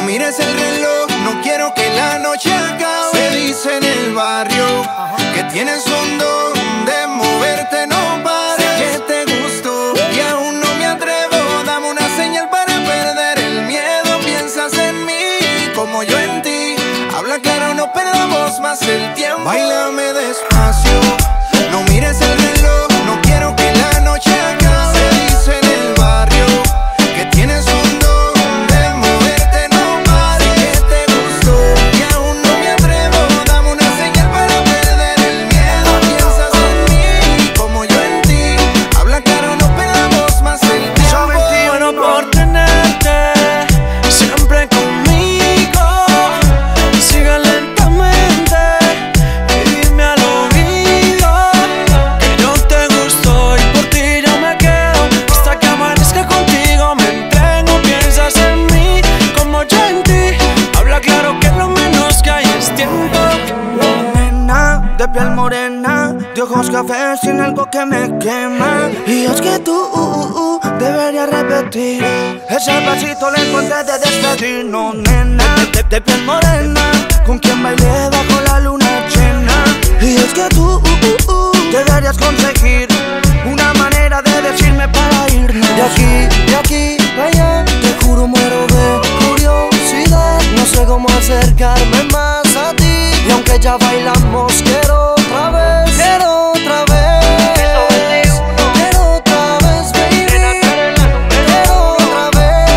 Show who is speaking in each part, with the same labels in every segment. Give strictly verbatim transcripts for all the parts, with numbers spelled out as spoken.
Speaker 1: mires el reloj, no quiero que la noche acabe. Se dice en el barrio que tienes un don de moverte, no pares. Sé que te gustó y aún no me atrevo. Dame una señal para perder el miedo. Piensas en mí como yo en ti. Habla claro, no perdamos más el tiempo. Báilame despacio, no mires el reloj, no quiero que la noche acabe. Se dice en el barrio que tienes un don de moverte, no pares. Sé que te gustó y aún no me atrevo. Dame una señal para perder el miedo. Piensas en mí como yo en ti. Habla claro, no perdamos más el tiempo.
Speaker 2: Bueno por tenerte siempre conmigo. Sigue lentamente y dime al oído que yo te gusto y por ti yo me quedo hasta que amanezca contigo. Me entrego, piensas en mí como yo en ti. Habla claro que lo menos que hay es tiempo.
Speaker 3: Nena, de piel morena, de ojos cafés, sin algo que me quema. Y es que tú uh, uh, uh, deberías repetir ese pasito lento antes de despedirnos, nena. De, de, de piel morena, con quien bailé bajo la luna llena. Y es que tú uh, uh, uh, deberías conseguir una manera de decirme para irnos. De aquí, de aquí, para allá, te juro muero de curiosidad. No sé cómo acercarme más a ti. Y aunque ya bailamos, quiero otra vez, quiero otra vez, quiero otra vez, baby, quiero otra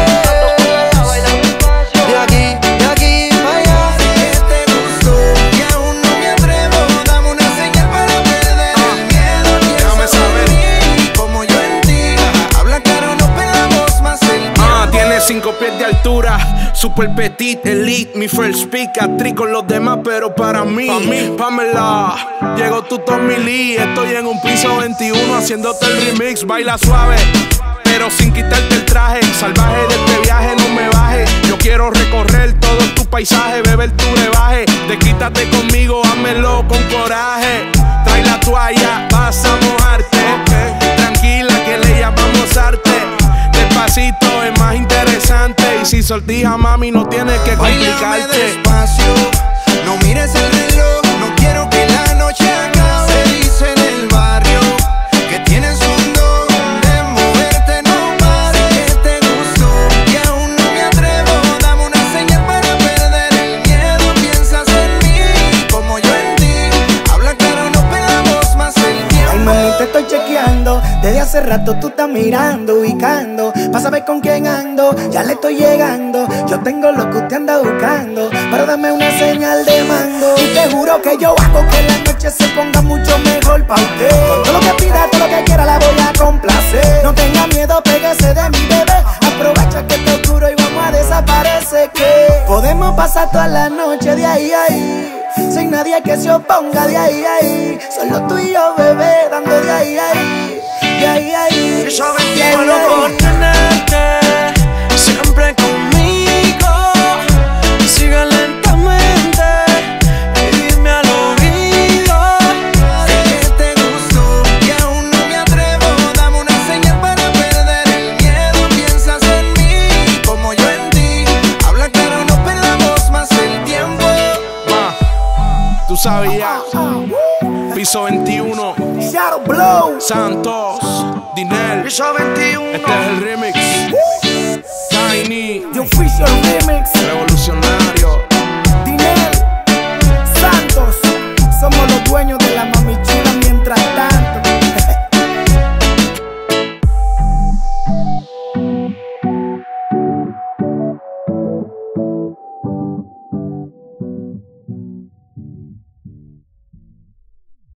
Speaker 3: vez. De aquí, de aquí, para allá.
Speaker 1: Que te gustó y aún no me atrevo. Dame una señal para perder el miedo. Piensas en mí como yo en ti. Habla claro, no perdamos más el tiempo.
Speaker 4: Ah, tiene cinco pies de altura, super petit, elite, mi first pick, actriz con los demás, pero para mí, pa' mí, Pamela, llegó tu Tommy Lee, estoy en un piso veintiuno haciéndote el remix, baila suave, pero sin quitarte el traje, salvaje de este viaje, no me baje, yo quiero recorrer todo tu paisaje, beber tu brebaje, desquítate conmigo, házmelo con coraje, trae la toalla, vas a mojarte, tranquila que le llamamos arte. Despacito es más interesante. Y si sortija, mami, no tienes que complicarte.
Speaker 1: Báilame despacio, no mires el reloj, no quiero que la noche acabe. Se dice en el barrio que tienes un don de moverte, no pares. Sé que te gustó y aún no me atrevo. Dame una señal para perder el miedo. Piensas en mí como yo en ti. Habla claro, no perdamos más el tiempo.
Speaker 3: Ay, mami, te estoy chequeando. Desde hace rato tú estás mirando, ubicando. Pa' saber con quién ando, ya le estoy llegando. Yo tengo lo que usted anda buscando, pero dame una señal de mando. Y te juro que yo hago que la noche se ponga mucho mejor pa' usted. Con todo lo que pida, todo lo que quiera la voy a complacer. No tenga miedo, pégase de mi bebé. Aprovecha que está oscuro y vamos a desaparecer. Que podemos pasar toda la noche de ahí a ahí, sin nadie que se oponga de ahí a ahí. Solo tú y yo, bebé, dando de ahí a ahí, de ahí a ahí.
Speaker 2: Bueno por tenerte siempre conmigo. Sigue lentamente y dime al oído
Speaker 1: Sé que te gustó y aún no me atrevo. Dame una señal para perder el miedo. Piensas en mí como yo en ti. Habla claro, no perdamos más el tiempo.
Speaker 4: Ma, tú sabías. Piso veintiuno,
Speaker 3: Shadow Blow,
Speaker 4: Santos, Dinel.
Speaker 3: Piso veintiuno.
Speaker 4: Este es el remix. Tiny,
Speaker 3: The Official Remix.
Speaker 4: revolucionario.